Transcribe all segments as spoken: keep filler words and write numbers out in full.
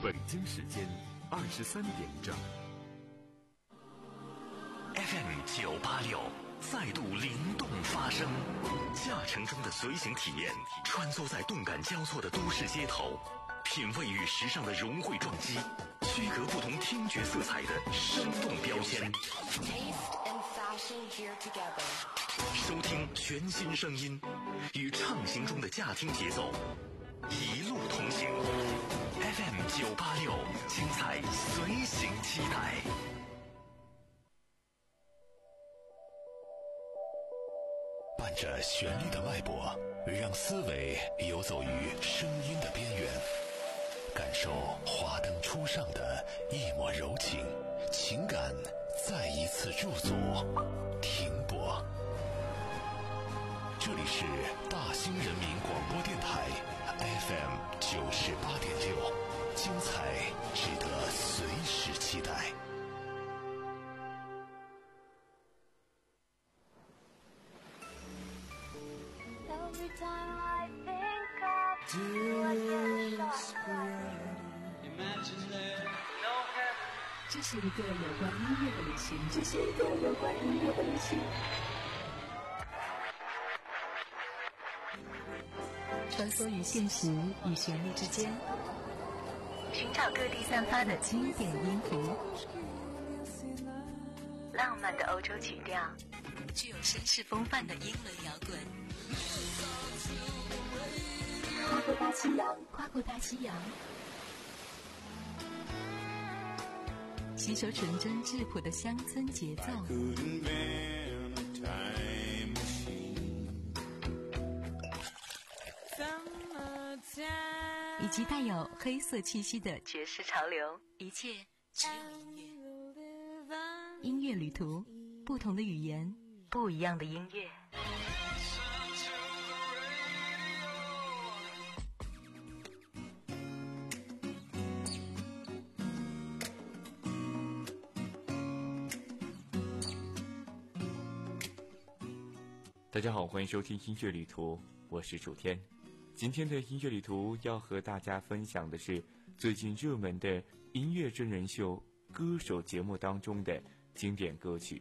北京时间二十三点整。 F M 九八六再度灵动发声，驾乘中的随行体验，穿梭在动感交错的都市街头，品味与时尚的融汇撞击，区隔不同听觉色彩的生动标签。收听全新声音，与畅行中的驾听节奏，一路同行。F M 九八六，精彩随行期待。伴着旋律的脉搏，让思维游走于声音的边缘，感受华灯初上的一抹柔情，情感再一次驻足停泊。这里是大兴人民广播电台 F M 九十八点六，精彩值得随时期待。 这是一个有关音乐的旅行，这是一个有关音乐的旅行。穿梭于现实与旋律之间，寻找各地散发的经典音符，浪漫的欧洲曲调，具有绅士风范的英伦摇滚。跨过大西洋，跨过大西洋，吸收纯真质朴的乡村节奏，以及带有黑色气息的爵士潮流，一切只有音乐。音乐旅途，不同的语言，不一样的音乐。 大家好，欢迎收听音乐旅途，我是楚天。今天的音乐旅途要和大家分享的是最近热门的音乐真人秀歌手节目当中的经典歌曲。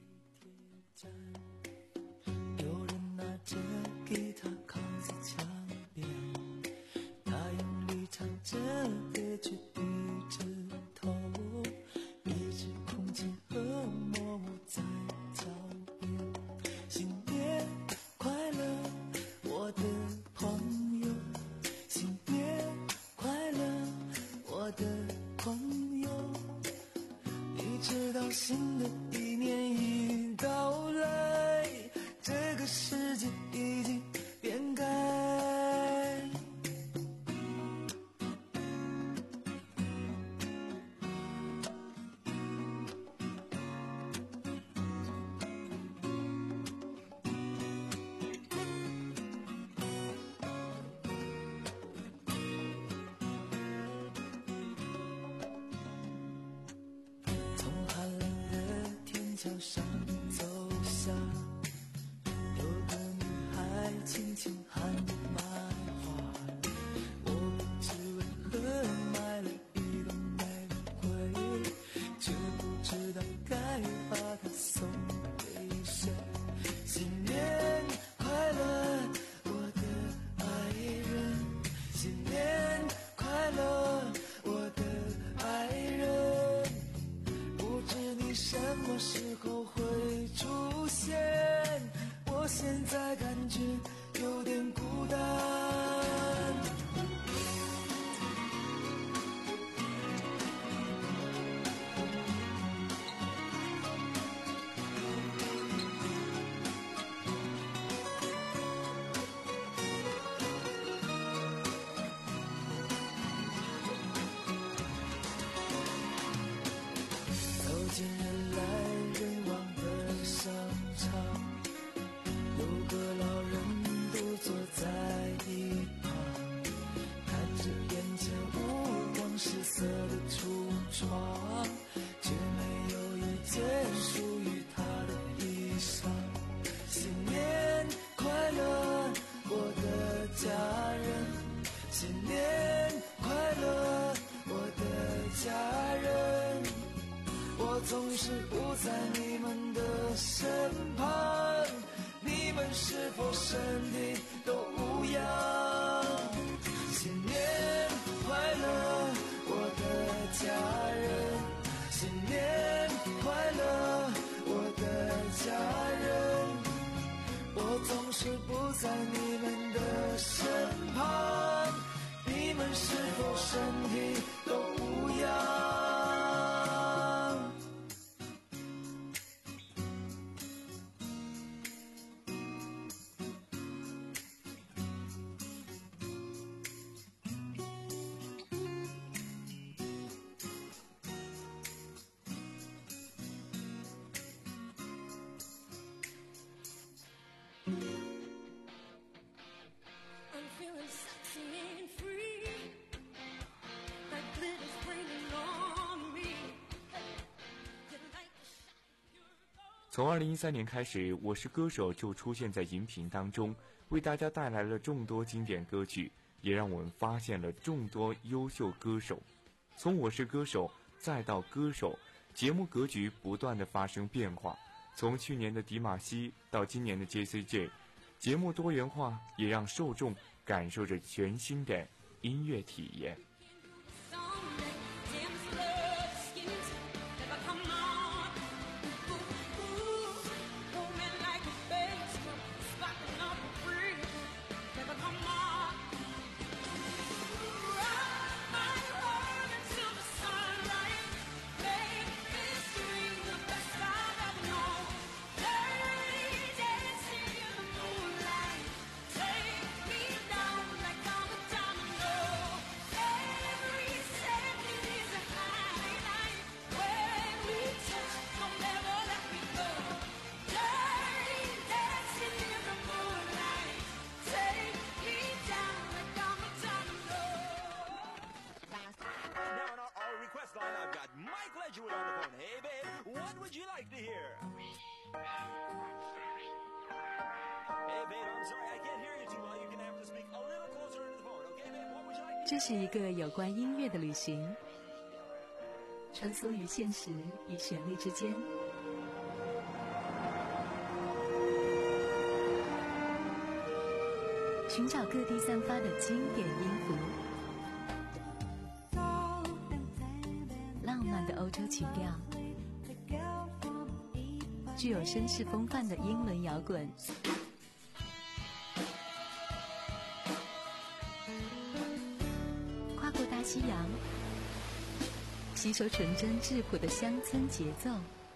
有人拿着吉他靠在墙边，他用力唱着歌却低着头，一只空气和默默在脚边。新年快乐，我的朋友，新年快乐，我的朋友。你知道新的一年已到来，这个世界已经变改。桥上走下，有个女孩轻轻喊买花，我不知为何买了一朵玫瑰，却不知道该把它送给谁。新年快乐，我的爱人，新年快乐，我的爱人，不知你什么时候会出现，我现在感觉有点孤单。走进人来人往的商场，有个老人独坐在一旁，看着眼前五光十色的橱窗，却没有一件属于他的衣裳。新年快乐，我的家人，新年快乐，我的总是不在你们的身旁，你们是否身体都无恙？新年快乐，我的家人，新年快乐，我的家人。我总是不在你们的身旁，你们是否身体都无恙？ 从二零一三年开始，我是歌手就出现在荧屏当中，为大家带来了众多经典歌曲，也让我们发现了众多优秀歌手。从我是歌手再到歌手，节目格局不断的发生变化，从去年的迪玛希到今年的 J C J， 节目多元化也让受众感受着全新的音乐体验。 这是一个有关音乐的旅行，穿梭于现实与旋律之间，寻找各地散发的经典音符，浪漫的欧洲曲调，具有绅士风范的英伦摇滚，跨过大西洋，吸收纯真质朴的乡村节奏。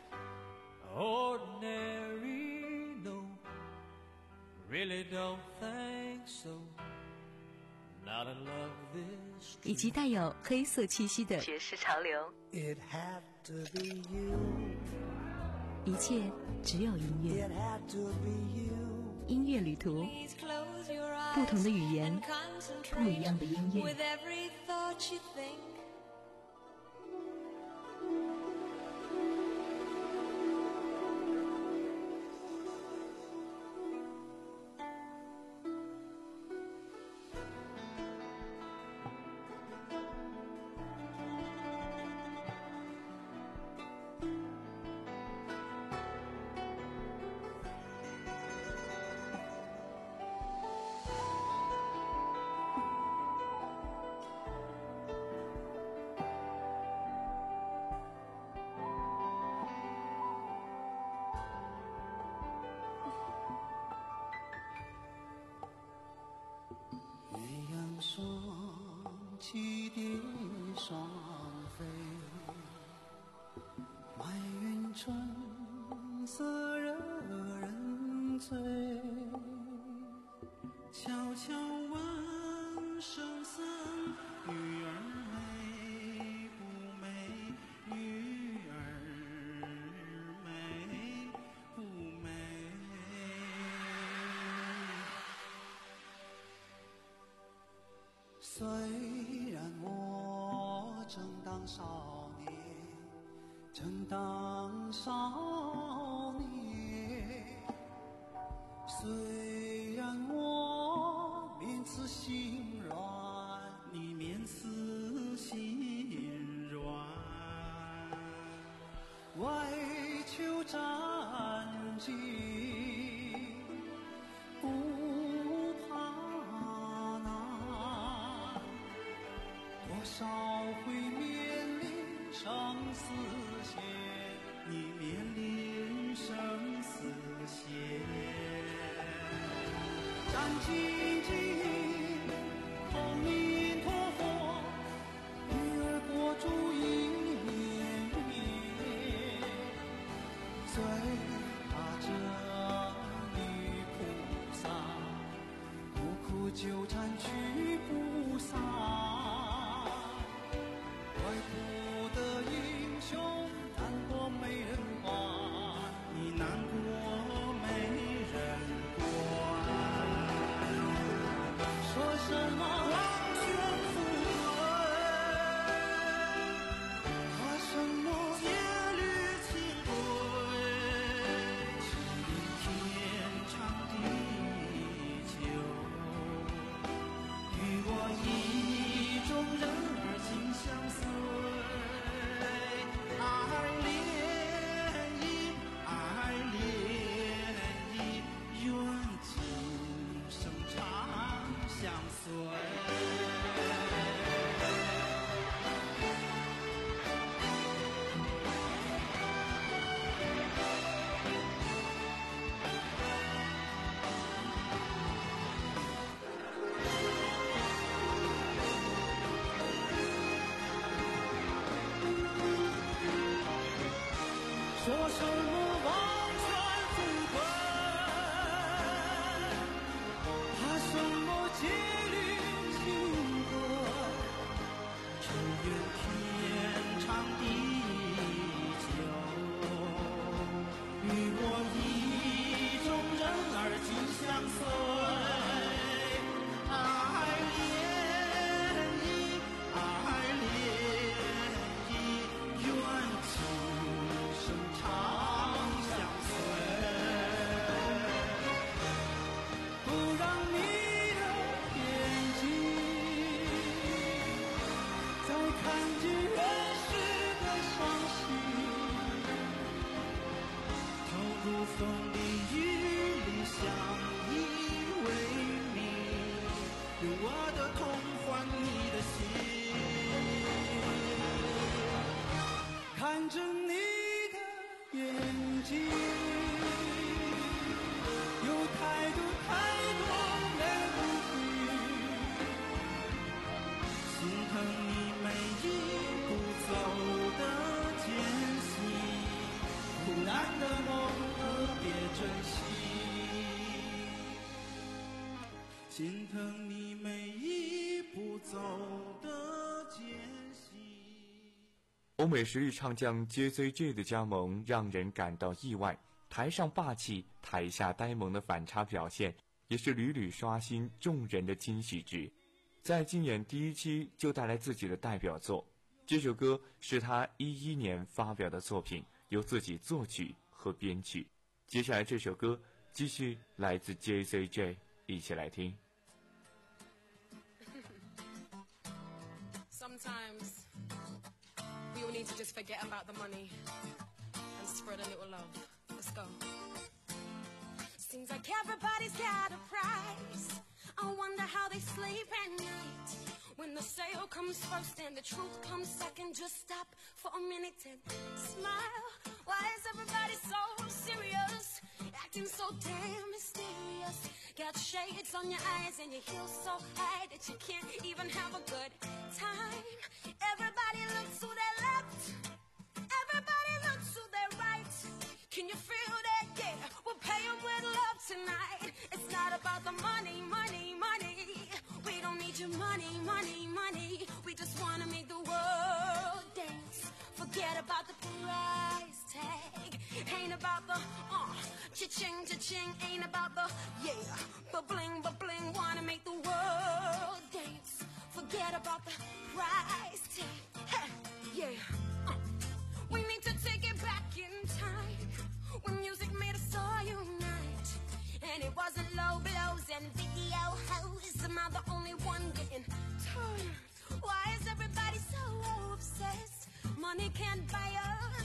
Ordinary, no, really don't think so. Not in love this. 以及带有黑色气息的爵士潮流。 It had to be you. 一切只有音乐。 It had to be you. 音乐旅途，不同的语言，不一样的音乐。 With every thought you think. 虽然我正当少年，正当少年，虽然我面慈心软，你面慈心软， 外求战绩不怕难，多少会面临生死线，你面临生死线，战兢兢，后明陀佛，女儿国主一年年，最怕这女菩萨，苦苦纠缠去不散，怪不得英雄难过没人管，你难过没人管，说什么王权富贵，怕什么戒律清规，是天长地久，与我意中人儿紧相随，爱恋意，爱恋意，愿今生长相随。说什么王权富贵，怕什么戒律清规，只愿天长地久，与我意中人儿紧相随，爱恋意，爱恋意，愿今生长相随，不让你的眼睛再看见人世的伤心，投入风里雨里相依为命，用我的痛换你的心，看着你的眼睛，有太多太多泪不心疼你每一步走的艰辛，苦难的梦特别珍惜，心疼你每一步走的艰辛。 欧美实力唱将 J Z J 的加盟让人感到意外，台上霸气，台下呆萌的反差表现，也是屡屡刷新众人的惊喜值。在今年第一期就带来自己的代表作，这首歌是他一一年发表的作品，由自己作曲和编曲。接下来这首歌继续来自 J Z J， 一起来听。 Sometimes we all need to just forget about the money and spread a little love. Let's go. Seems like everybody's got a price. I wonder how they sleep at night. When the sale comes first and the truth comes second, just stop for a minute and smile. Why is everybody so serious? Acting so damn mysterious. Got shades on your eyes and your heels so high that you can't even have a good time. Everybody looks to their left. Everybody looks to their right. Can you feel that? Yeah, we'll pay them with love tonight. It's not about the money, money, money. We don't need your money, money, money. We just wanna make the world dance. Forget about the price tag. Ain't about the uh, cha-ching, cha-ching. Ain't about the yeah, but bling, but bling. Wanna make the world dance. Forget about the price tag. Hey, yeah. Uh. We need to take it back in time when music made us all unite. And it wasn't low blows and video hoes. Am I the only one getting tired? Why is everybody so obsessed? Money can't buy us happiness.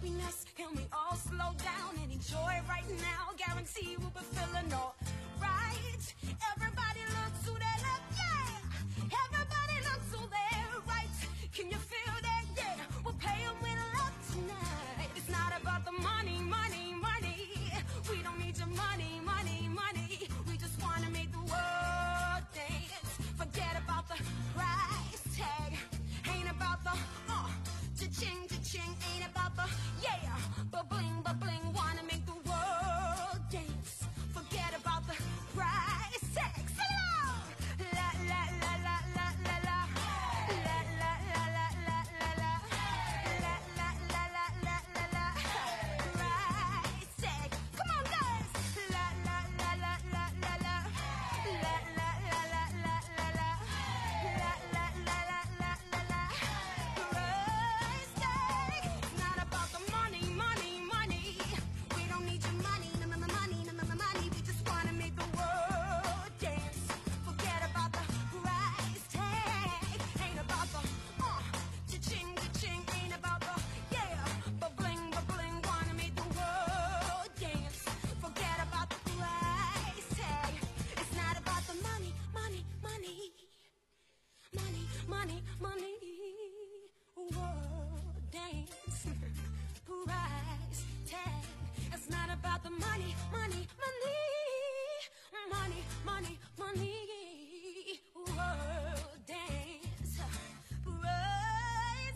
happiness. Can we all slow down and enjoy right now? Guarantee we'll be feeling all right. Everybody looks who they look, yeah. Everybody looks who they're right. Can you feel that? Yeah, we'll pay them with love tonight. It's not about the money, money, money. We don't need your money, money, money. We just wanna make the world dance. Forget about the price tag. Ain't about the uh, cha-ching, cha-ching. Ain't about the yeah, but bling, but bling. Wanna make the world dance. Forget about the price tag. Sing along. La la la la la la la. La la la la la la la. La la la la la la la. Price tag. Come on, guys. La la la la la la la. La la la la la la la. La la la la la la la. Price tag. It's not about the money, money, money. We don't need your money, no, no, no, money, no, no, no, money. We just wanna make the world dance. Forget about the price tag. Ain't about the uh, cha-ching, cha-ching. Ain't about the yeah, but bling, but bling. Wanna make the world dance. Forget about the price tag. It's not about the money, money, money. Money, money, money. World dance. Price tag. It's not about the money, money, money. Money, money, money. World dance. Price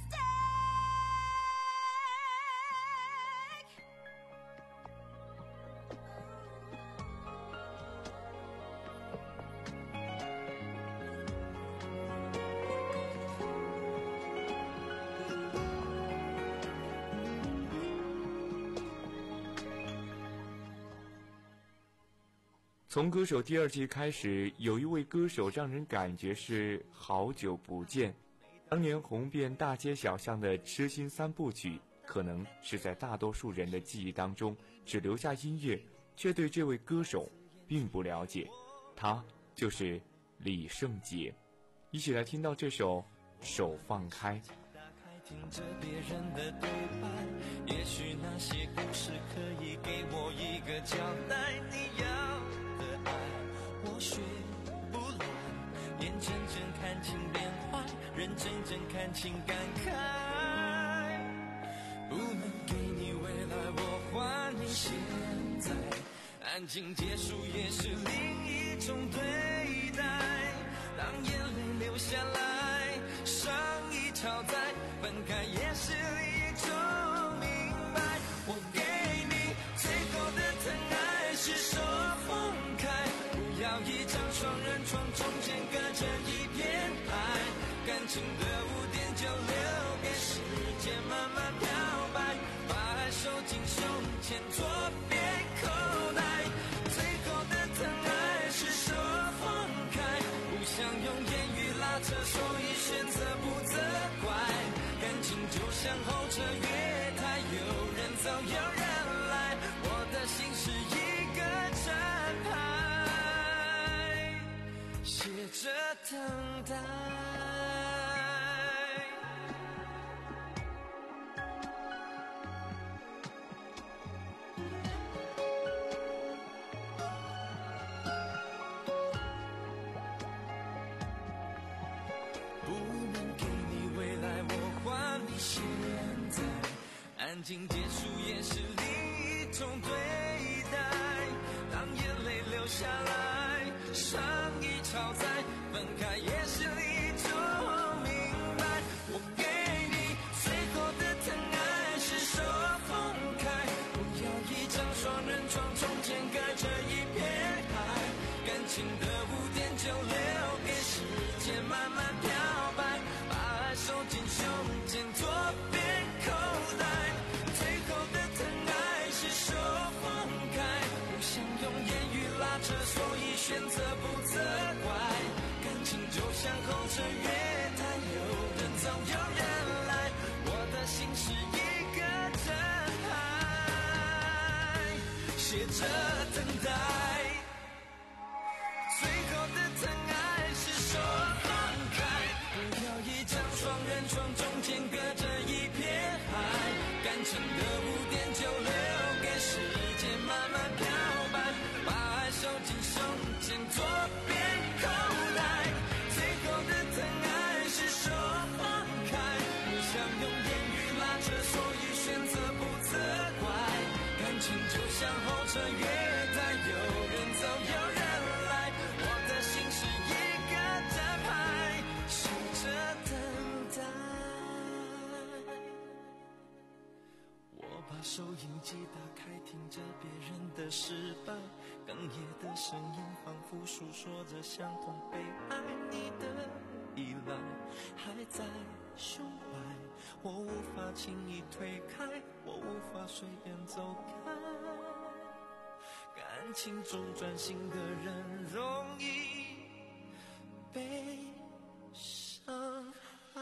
tag. 从歌手第二季开始，有一位歌手让人感觉是好久不见。当年红遍大街小巷的痴心三部曲，可能是在大多数人的记忆当中只留下音乐，却对这位歌手并不了解。他就是李圣杰。一起来听到这首《手放开》。 听着别人的对白，也许那些故事可以给我一个交代。你要的爱我学不来，眼睁睁看情变坏，人真正看情感慨。不能给你未来，我还你现在。安静结束也是另一种对待，当眼泪流下来，伤已超载，分开也是一种明白。我给你最后的疼爱是手放开，不要一张双人床，中间隔着一片海，感情的污点就留给时间慢慢漂白，把爱收进胸前左边口袋。最后的疼爱是手放开，不想用言语拉扯，所以选择不责怪。感情就像候车月台，有人走有人来，我的心是一个站牌，写着等待。现在安静结束也是另一种对待，当眼泪流下来，伤已超载，分开也是一种明白。我给你最后的疼爱是手放开，不要一张双人床，中间隔着一片海，感情的污点就留给时间慢慢漂白，把爱收进胸前左边口袋。最后的疼爱是手放开，不想用言语拉扯，所以选择不责怪。感情就像候车月台，有人走有人来，我的心是一个站牌，写着等待。最后的疼爱是手放开，不要一张双人床，中间隔着一片海，感情的污情就像候车月台，有人走有人来，我的心是一个站牌，守着等待。我把收音机打开，听着别人的失败，哽咽的声音仿佛诉说着相同被爱你的依赖，还在胸怀，我无法轻易推开，我无法随便走开。感情中专心的人容易被伤害。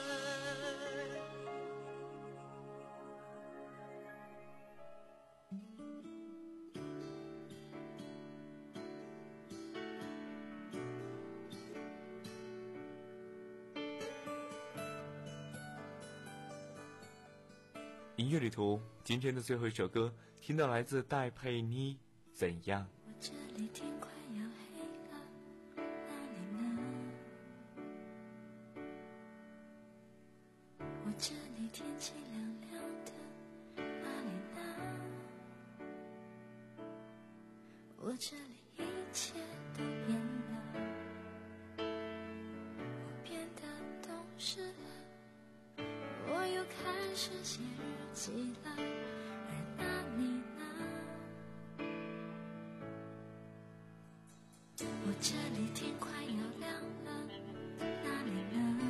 音乐旅途今天的最后一首歌，听到来自戴佩妮，怎样？ 我这里天快要黑了，哪里呢？我这里天气凉凉的，哪里呢？我这里一切都变了，我变得懂事了，我又开始写日记了，而那你呢？我这里天快要亮了，哪里呢？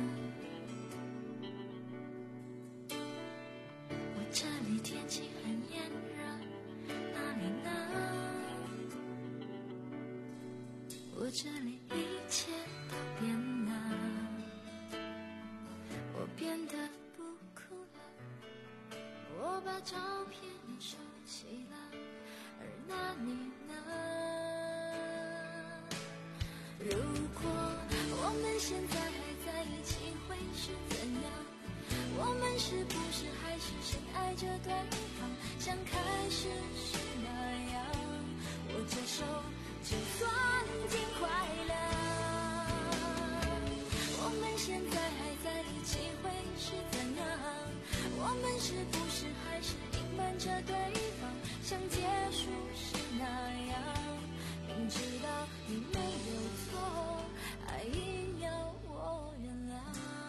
我这里天气很炎热，哪里呢？我这里一切都变了，我变得不哭了，我把照片也收起了，而那你呢？如果我们现在还在一起会是怎样？我们是不是还是深爱着对方，像开始时那样？握着手就算挺快乐。我们现在还在一起会是怎样？我们是不是还是隐瞒着对方，像结束时那样？明知道你没有错，还硬要我原谅。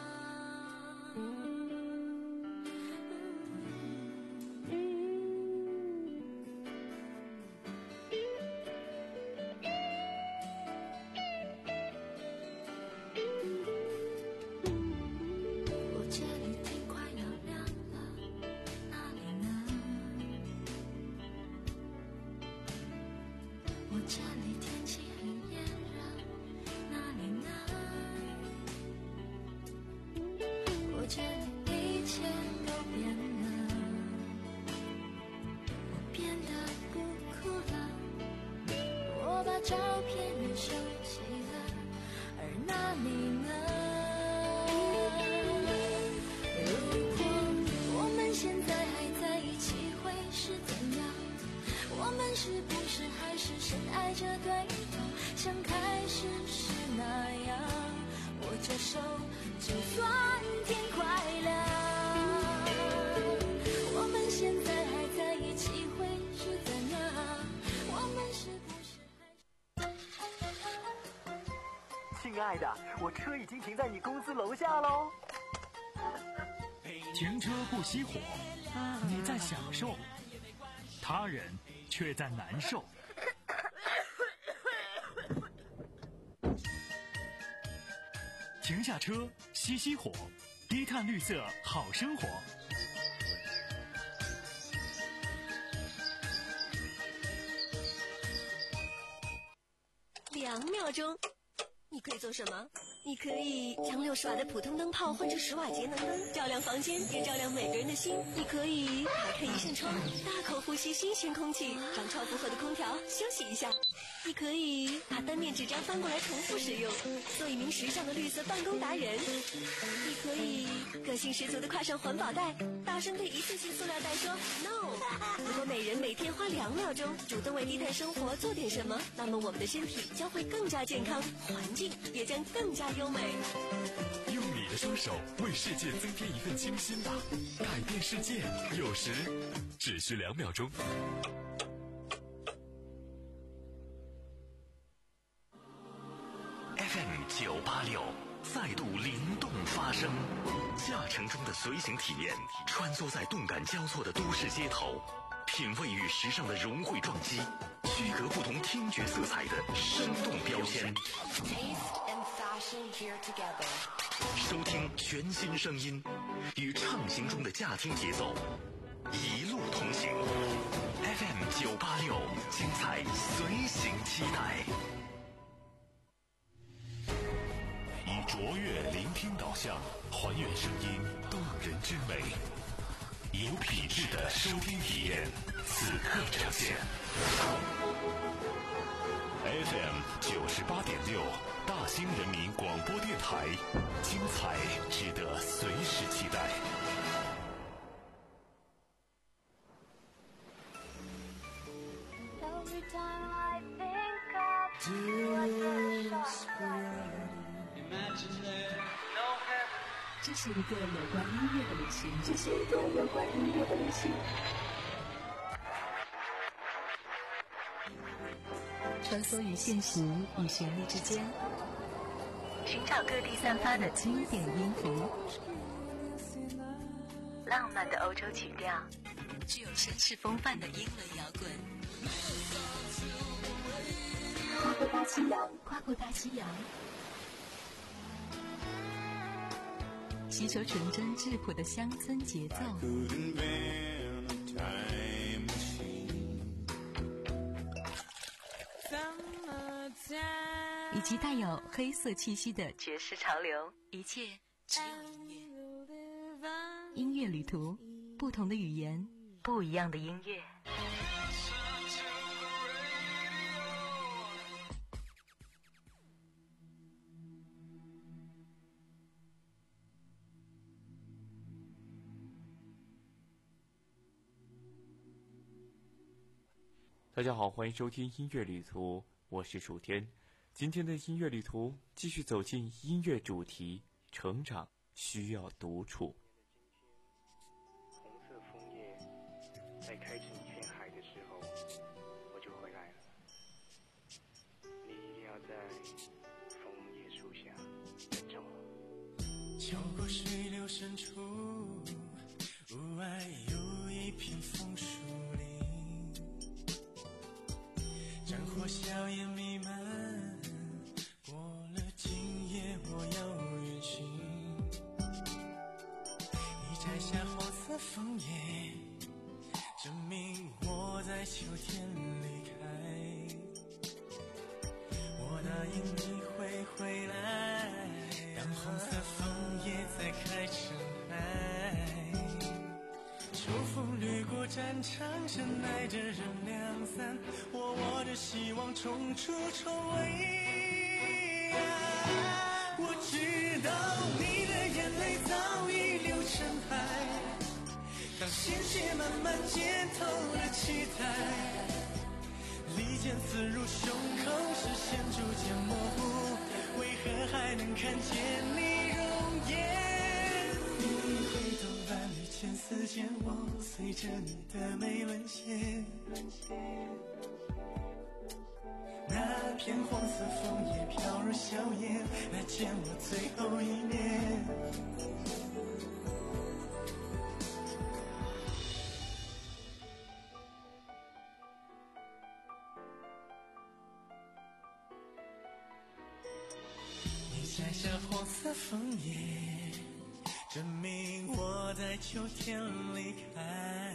我这里天快要亮了，哪里呢？我这里天气很炎热，哪里呢？我这里一切都变了，我变得不哭了，我把照片也收起了，而那你呢？如果我们现在还在一起会是怎样？我们是不是还是深爱着对方，像开始时那样？握着手就算挺快乐。我们现在还在一起会是怎样？我们是不是还是…… 亲爱的，我车已经停在你公司楼下喽。 停车不熄火，你在享受，他人却在难受。停下车，熄熄火，低碳绿色好生活。 两秒钟，你可以做什么？你可以将六十瓦的普通灯泡换成十瓦节能灯，照亮房间，也照亮每个人的心。你可以打开一扇窗，大口呼吸新鲜空气，让超负荷的空调休息一下。你可以把单面纸张翻过来重复使用，做一名时尚的绿色办公达人。你可以个性十足的挎上环保袋，大声对一次性塑料袋说 no。 如果每人每天花两秒钟主动为低碳生活做点什么，那么我们的身体将会更加健康，环境也将更加优美。 用你的双手为世界增添一份清新吧，改变世界有时只需两秒钟。F M 九八六再度灵动发声，驾乘中的随行体验，穿梭在动感交错的都市街头，品味与时尚的融汇撞击，区隔不同听觉色彩的生动标签。收听全新声音，与畅行中的驾听节奏，一路同行。F M 九八六，精彩随行期待。以卓越聆听导向，还原声音动人之美，有品质的收听体验，此刻呈现。F M 九十八点六，大兴人民广播电台，精彩值得随时期待。 这是一个有关音乐的旅行，这是一个有关音乐的旅行。穿梭于现实与旋律之间，寻找各地散发的经典音符，浪漫的欧洲曲调，具有绅士风范的英伦摇滚。跨过大西洋，跨过大西洋。吸收纯真质朴的乡村节奏，以及带有黑色气息的爵士潮流，一切只有音乐。音乐旅途，不同的语言，不一样的音乐。 大家好，欢迎收听音乐旅途，我是楚天。今天的音乐旅途继续走进音乐主题，成长需要独处。 红色枫叶在开成一片海的时候，我就回来了。你一定要在枫叶树下等着我。 秋过水流深处，屋外有一片枫树林，战火硝烟弥漫，过了今夜我要远行。你摘下红色枫叶，证明我在秋天离开。我答应你会回来，让红色枫叶再开成海。秋风掠过战场，深爱着人两散，我握着希望冲出重围。啊，我知道你的眼泪早已流成海，当鲜血慢慢浸透了期待，利剑刺入胸口，视线逐渐模糊，为何还能看见你容颜？你回头万缕千丝间，我随着你的眉沦陷。那片黄色枫叶飘入硝烟，来见我最后一面。你摘下黄色枫叶，证明我在秋天离开。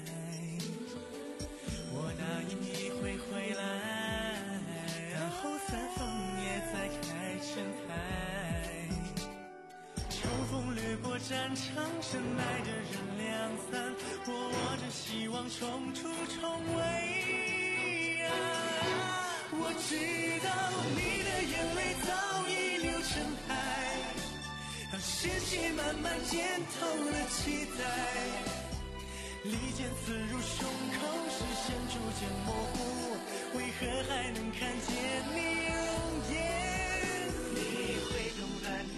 我答应你会回来，让红色枫叶再开成海。秋风掠过战场，深爱着人两散，我握着希望冲出重围。啊，我知道你的眼泪早已流成海，当鲜血慢慢浸透了期待，利剑刺入胸口，视线逐渐模糊，为何还能看见你容颜？你回头万缕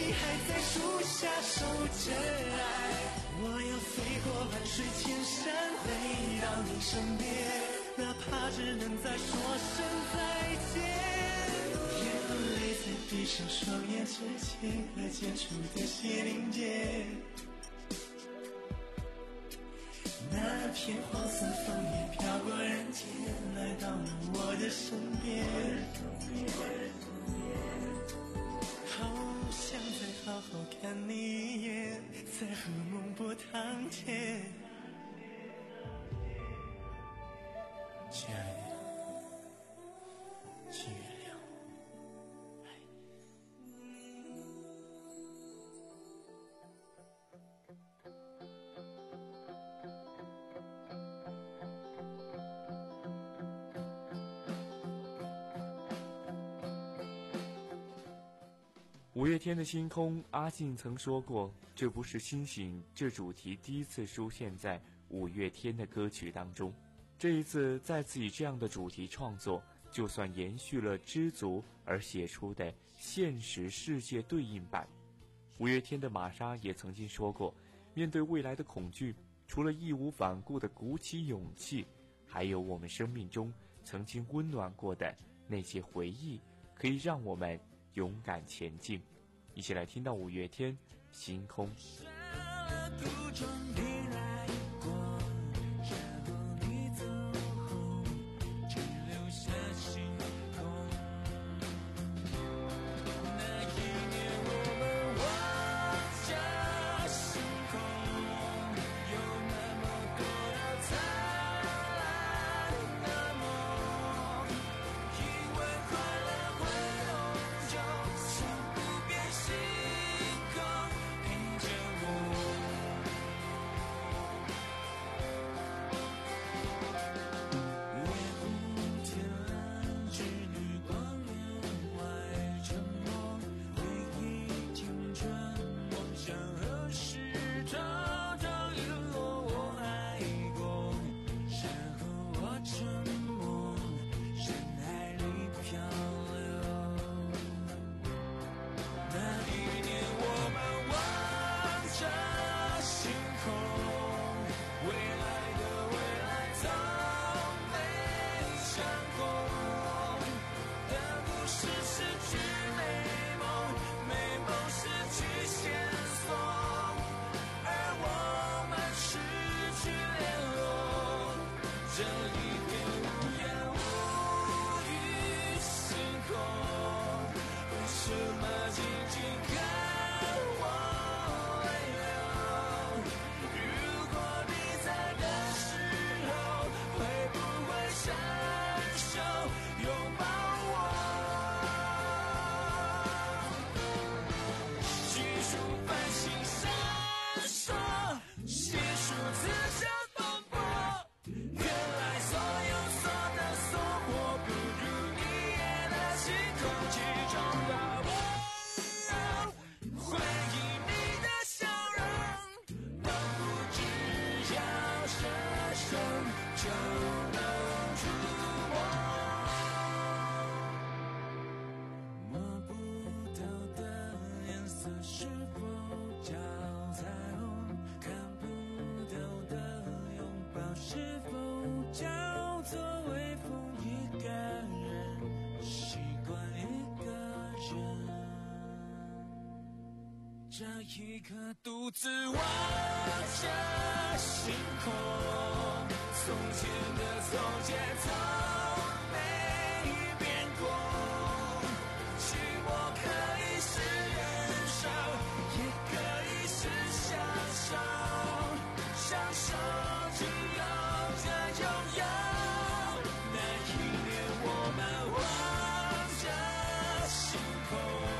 你还在树下守着爱，我要飞过万水千山回到你身边，哪怕只能再说声再见。眼泪在闭上双眼之前和解除的血凝结，那片黄色枫叶飘过人间，来到了我的身边。好想再好好看你一眼，在和梦波堂前。亲爱的，请原谅我，爱你。 五月天的星空，阿信曾说过，这不是星星这主题第一次出现在五月天的歌曲当中，这一次再次以这样的主题创作，就算延续了知足而写出的现实世界对应版。五月天的玛莎也曾经说过，面对未来的恐惧，除了义无反顾的鼓起勇气，还有我们生命中曾经温暖过的那些回忆，可以让我们勇敢前进。一起来听到五月天《星空》。 这一刻独自望着星空，从前的从前从没变过，寂寞可以是忍受，也可以是享受，享受只有这拥有。那一年我们望着星空，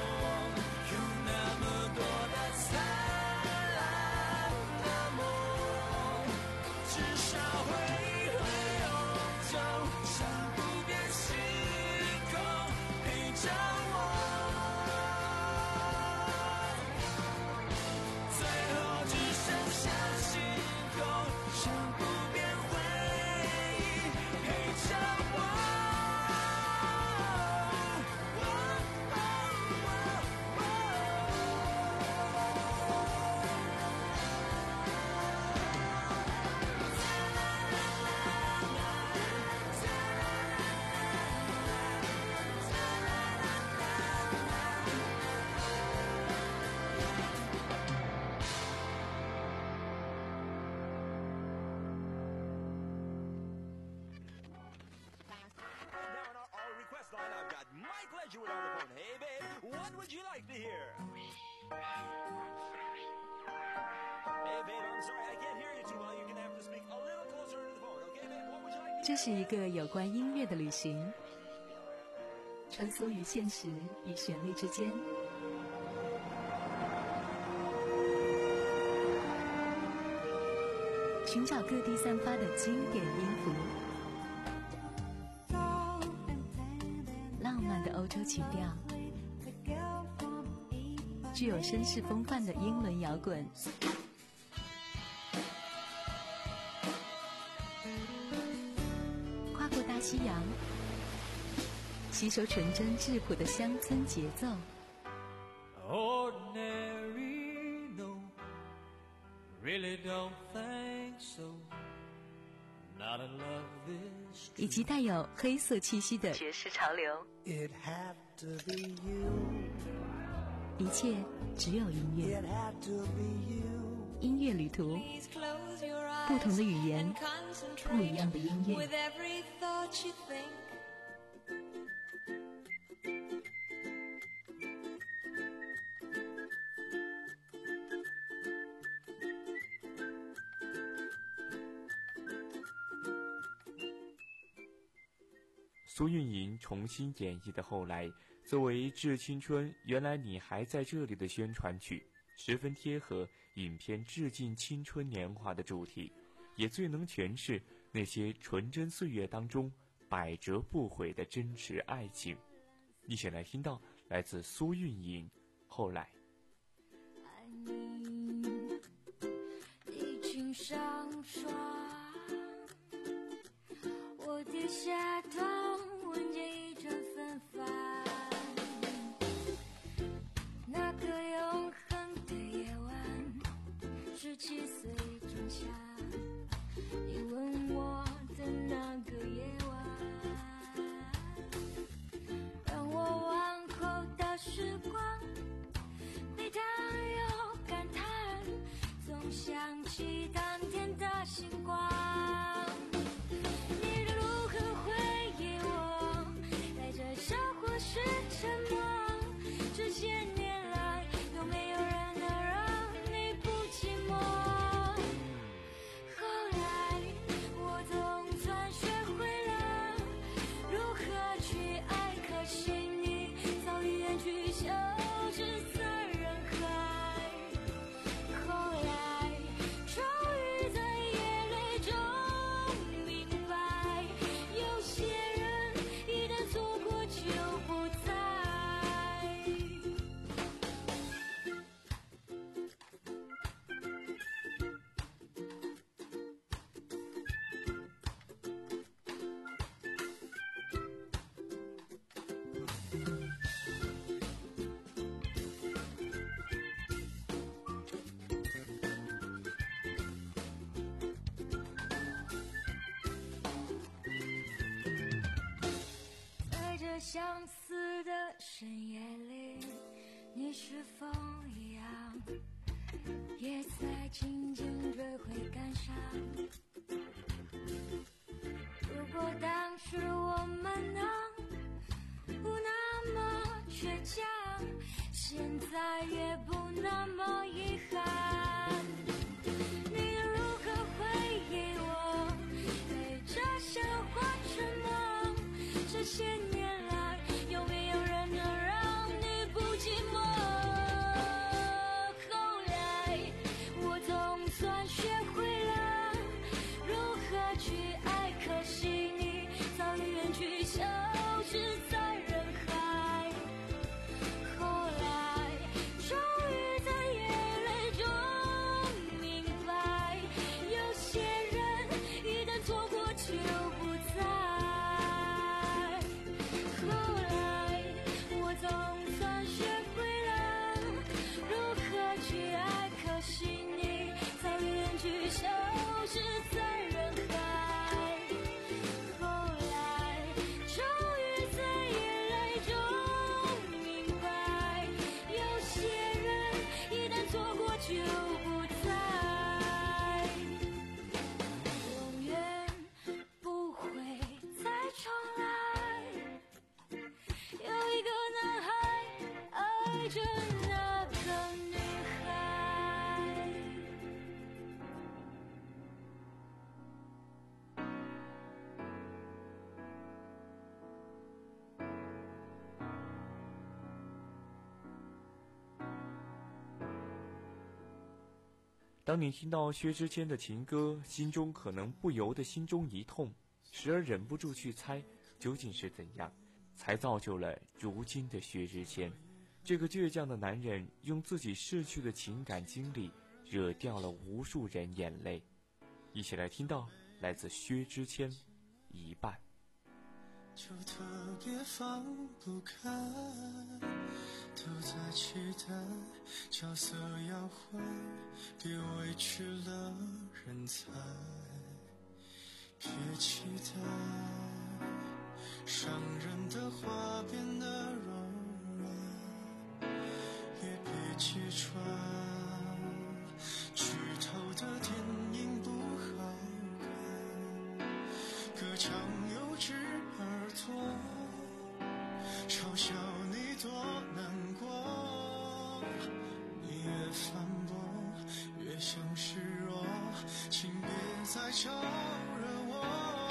至少回忆会永久。 on the phone. Hey, babe, what would you like to hear? Hey, babe, I'm sorry, I can't hear you too well. You're gonna have to speak a little closer to the phone. Okay, babe, what would you like to hear? 这是一个有关音乐的旅行，穿梭于现实与旋律之间。寻找各地散发的经典音符，浪漫的欧洲曲调，具有绅士风范的英伦摇滚，跨过大西洋，吸收纯真质朴的乡村节奏。 Ordinary, no, really don't think so. Not in love this 以及带有黑色气息的爵士潮流。 It have to be you. 一切只有音乐。 It have to be you. 音乐旅途，不同的语言，不一样的音乐。 With every thought you think. 《苏运莹重新演绎的后来，作为《致青春原来你还在这里》的宣传曲，十分贴合影片致敬青春年华的主题，也最能诠释那些纯真岁月当中百折不毁的真实爱情。一起来听到来自苏运莹《后来》。 爱你已经上霜，我低下头闻见一阵芬芳，那个永恒的夜晚，十七岁仲夏，你吻我的那个夜晚，让我往后的时光悲叹又感叹，总想起当天的星光。你如何回忆我，带着笑或是沉默，这些年来有没有人能让你不寂寞？后来我总算学会了如何去爱，可惜你早已远去，消失在人海。后来终于在眼泪中明白，有些人一旦错过就不再。在这相似的深夜里，你是否一样，也在静静追悔感伤？如果当时我们能不那么倔强，现在也不那么遗憾。你如何回忆我，对着笑或沉默，这些年来有没有人能让你不寂寞？后来我总算学会了如何去爱，可惜你早已远去，消失在人海。 爱着那个女孩。 当你听到薛之谦的情歌，心中可能不由得心中一痛，时而忍不住去猜，究竟是怎样才造就了如今的薛之谦。这个倔强的男人用自己逝去的情感经历惹掉了无数人眼泪。一起来听到来自薛之谦一半。 就特别放不开，都在期待角色要换，别委屈了人才，别期待伤人的话变得柔软，也别揭穿剧透的电影不好看，歌唱幼稚而作，嘲笑你多难过，你越反驳越像示弱，请别再招惹我。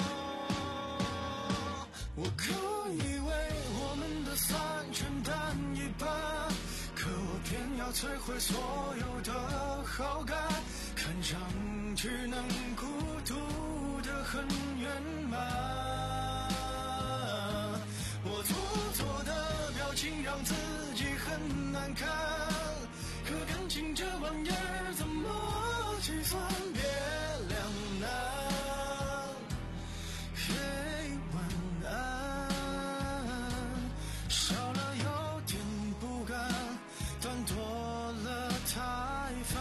我可以为我们的散承担一半，可我偏要摧毁所有的好感，看上去能孤独的很圆满。我做作的表情让自己很难看，可感情这玩意儿怎么计算别两难，嘿晚安，少了有点不甘，但多了太烦，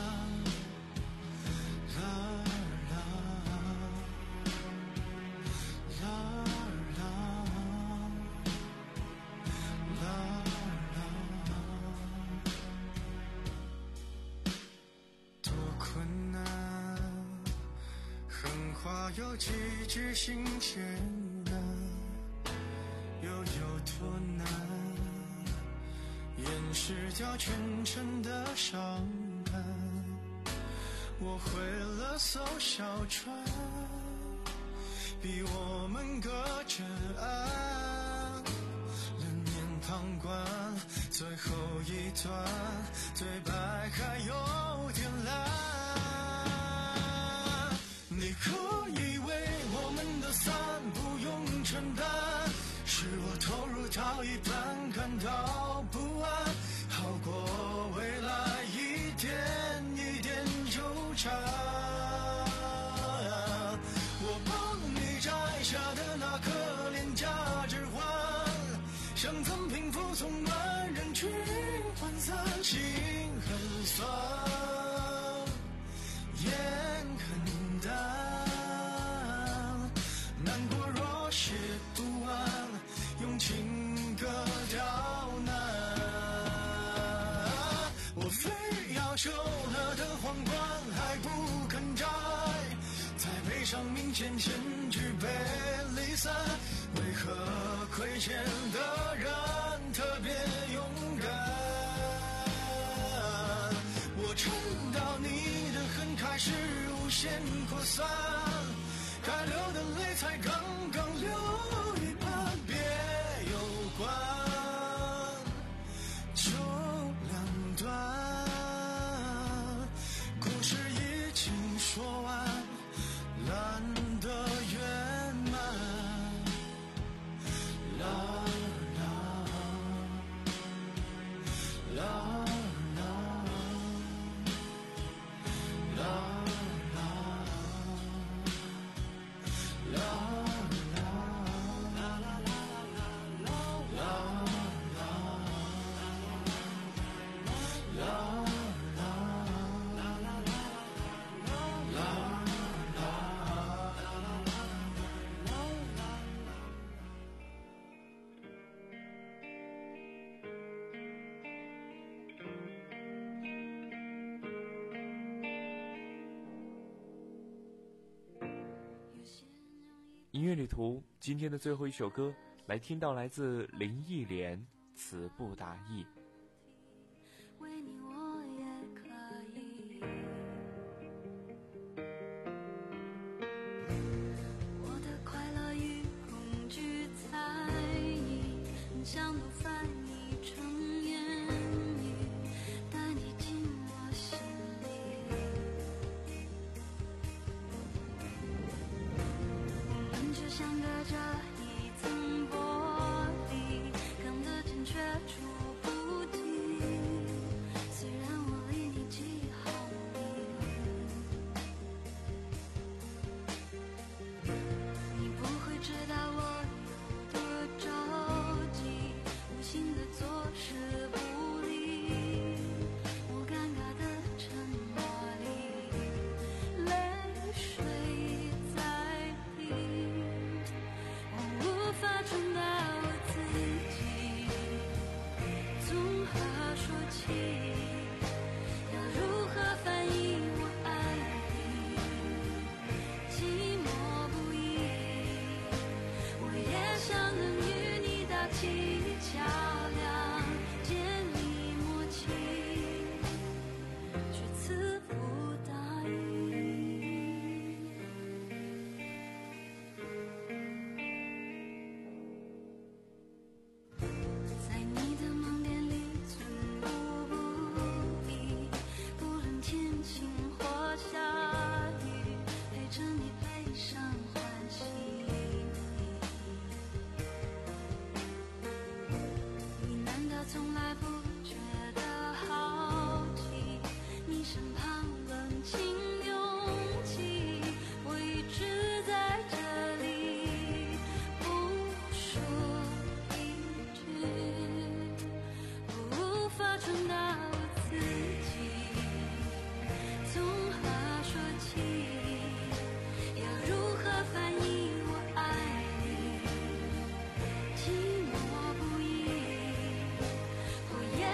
啦啦啦话有几句新鲜的，又有多难掩饰掉全城的伤痕。我毁了艘小船，逼我们隔着岸，冷眼旁观最后一段对白还有点烂。你可以为我们的散不用承担，是我投入到一半感到不安，好过未来一点一点纠缠。我帮你摘下的那颗廉价指环，像赠品服从满人群涣散，心很酸，眼很淡，难过若写不完，用情歌刁难。我非要收了的皇冠还不肯摘，在背上明显限制被离散，为何亏欠的人特别勇敢？我撑到你的恨开始无限扩散，该流的泪才刚刚流一半，别有关，就两段，故事已经说完，懒得圆满，啦啦啦音乐旅途今天的最后一首歌，来听到来自林忆莲《词不达意》。 为你我也可以。我的快乐与恐惧猜疑，很想都翻译成言语，带你进我心里。我们就像隔着一层玻璃，看得见却触不及。虽然我离你几毫米，你不会知道我有多着急，无心的坐视不理。我尴尬的沉默里，泪水在滴。我无法传达我自己，从何说起？要如何翻译我爱你？寂寞不已，我也想能与你打气较量，建立默契，却词不达意。在你的盲点里寸步不移，不论天晴或下雨，陪着你悲伤欢喜。你难道从来不觉得好奇？你身旁冷清拥挤，我一直在这里不说一句，我无法传达我自己，从何说起？要如何翻译我爱你？寂寞不已，我也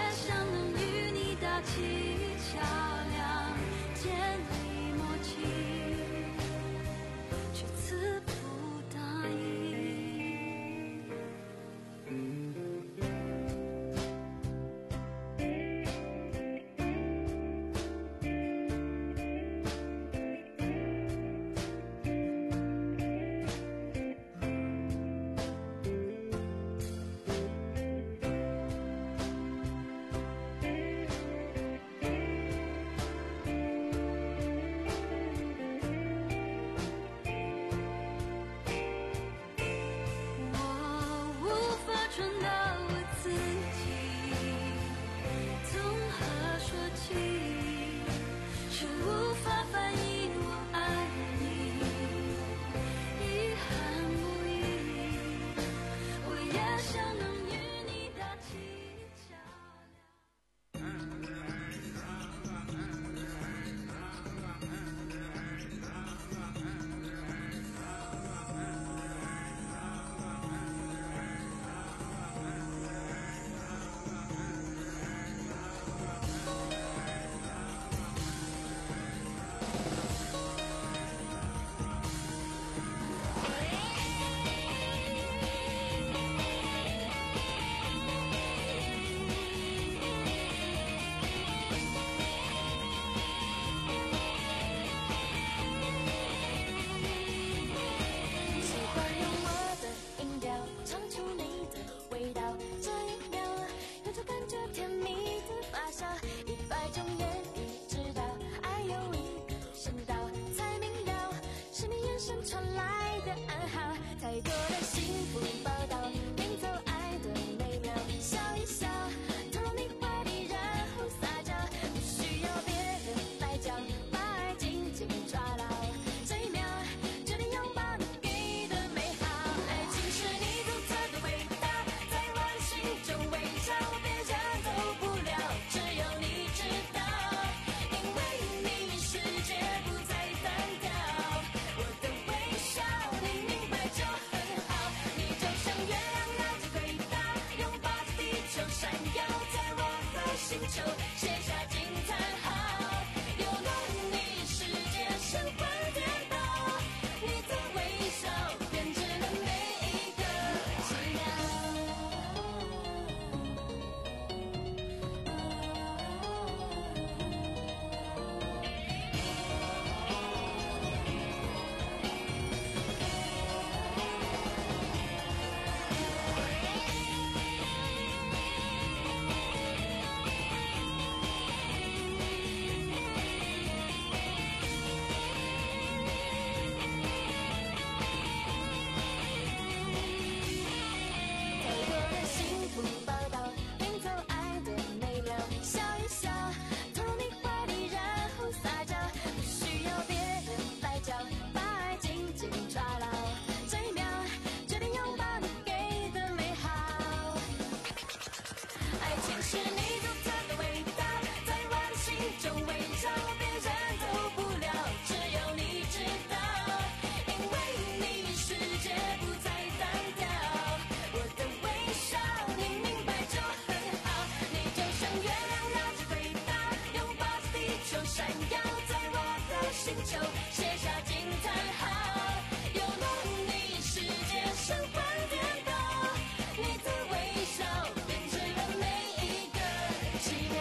情是你独特的味道，在我的心中围绕，别人都不了，只有你知道。因为你世界不再单调，我的微笑你明白就很好。你就像月亮绕着轨道，拥抱着地球闪耀，在我的星球写下惊叹号。有了你，世界神魂颠倒，你的微笑编织了每一个奇妙。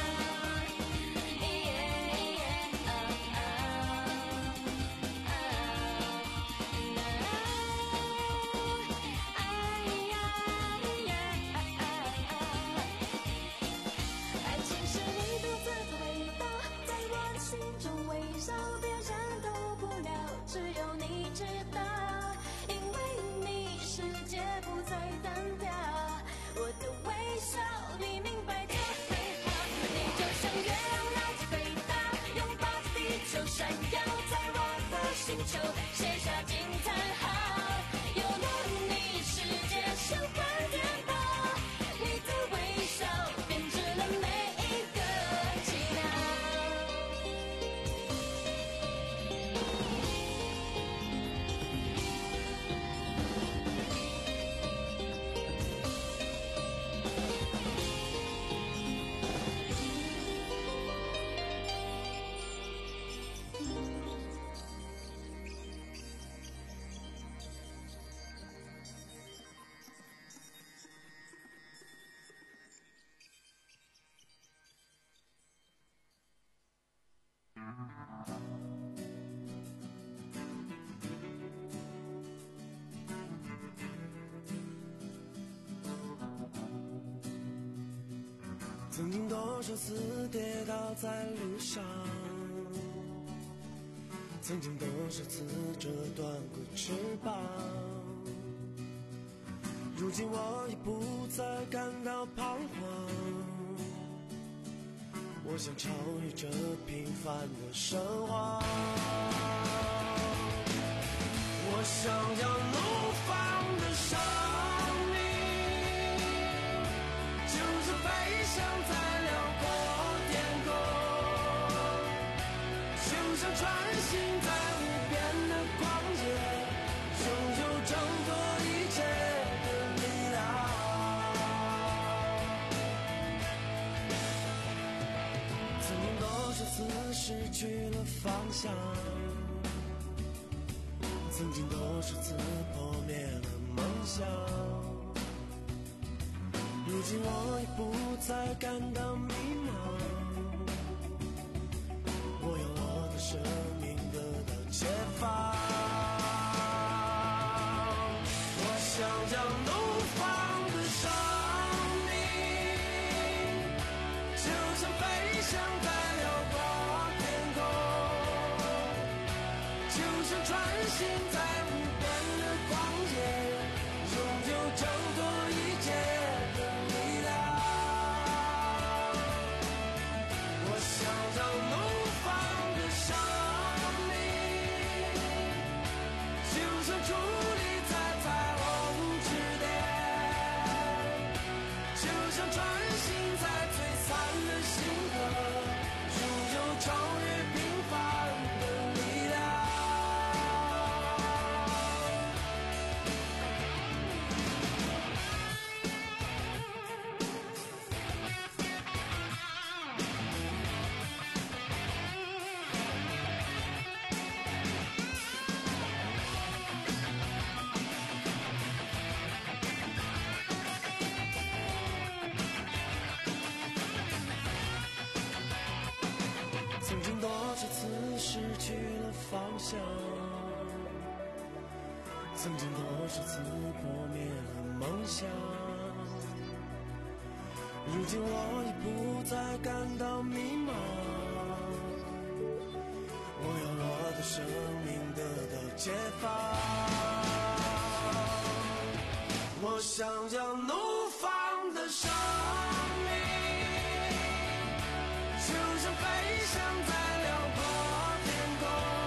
爱情是你独特的味道，在我的心中围绕，别人都不了，只有你知道。因为你世界不再单调，我的微笑你明白就很好。你就像月亮绕着轨道，拥抱着地球闪耀，在我的星球写下惊叹号。有了你，世界神魂颠倒，你的微笑编织了每一个奇妙。 曾经多少次跌倒在路上，曾经多少次折断过翅膀，如今我已不再感到彷徨，我想超越这平凡的生活，我想要怒放的生命，就是飞翔在辽阔天空，就像穿行在无边的旷野，拥有挣脱一切的力量。曾经多少次失去了方向，曾经多少次破灭了梦想，如今我已不再感到迷茫，我用我的生命得到解放，我想要怒放的生命，就像飞翔在辽阔天空，就像穿行在无边的旷野，拥有挣脱一切的力量。我想要怒放的生命，就像矗立在彩虹之巅，就像穿行在璀璨的星河，拥有超越平凡的力量。曾经多少次失去了方向，曾经多少次破灭了梦想，如今我已不再感到迷茫，我要我的生命得到解放，我想要怒放的生命，就像飞翔在辽阔天空，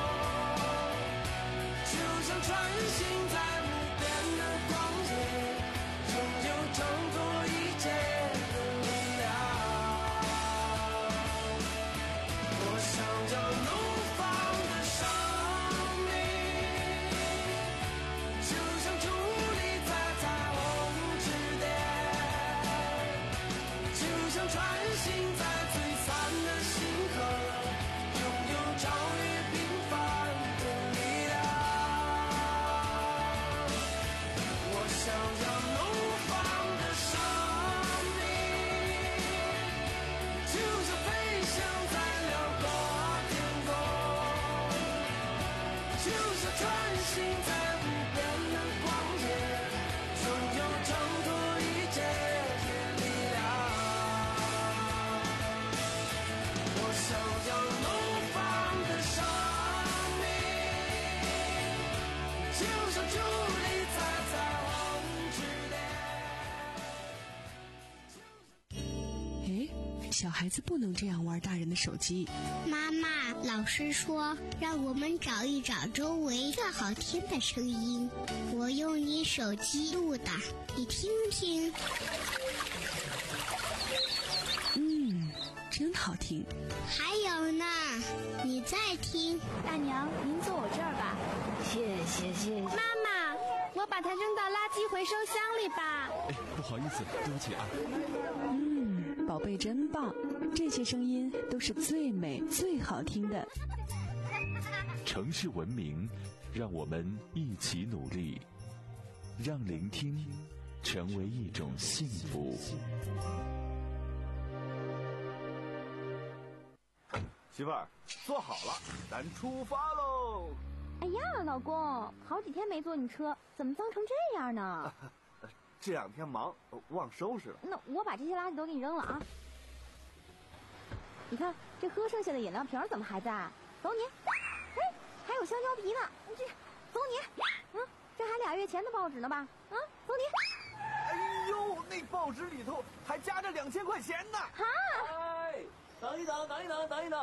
就像穿行在无边的旷野，拥有挣脱一切的力穿行在最惨的星河，拥有超越平凡的力量。我想要怒放的生命，就是飞翔在辽阔天空，就是穿行在无边的旷野，拥有挣脱一切的力量。我想要怒放的生命，就是伫立在彩虹之巅。 哎，小孩子不能这样玩大人的手机。 妈妈，老师说让我们找一找周围最好听的声音，我用你手机录的，你听听。 嗯，真好听。 还有呢，你再听。 大娘，您坐我这儿吧。 谢谢谢谢。 妈妈，我把它扔到垃圾回收箱里吧。 哎，不好意思，对不起啊。 嗯，宝贝真棒，这些声音都是最美最好听的。 城市文明，让我们一起努力，让聆听成为一种幸福。 媳妇儿，坐好了，咱出发喽！ 哎呀，老公，好几天没坐你车，怎么脏成这样呢？ 这两天忙，忘收拾了。 那我把这些垃圾都给你扔了啊！你看，这喝剩下的饮料瓶怎么还在？走你！哎，还有香蕉皮呢，这走你！嗯，这还俩月前的报纸呢吧？啊，走你！ 哎呦，那报纸里头还夹着两千块钱呢！ 哈！ 哎，等一等，等一等，等一等。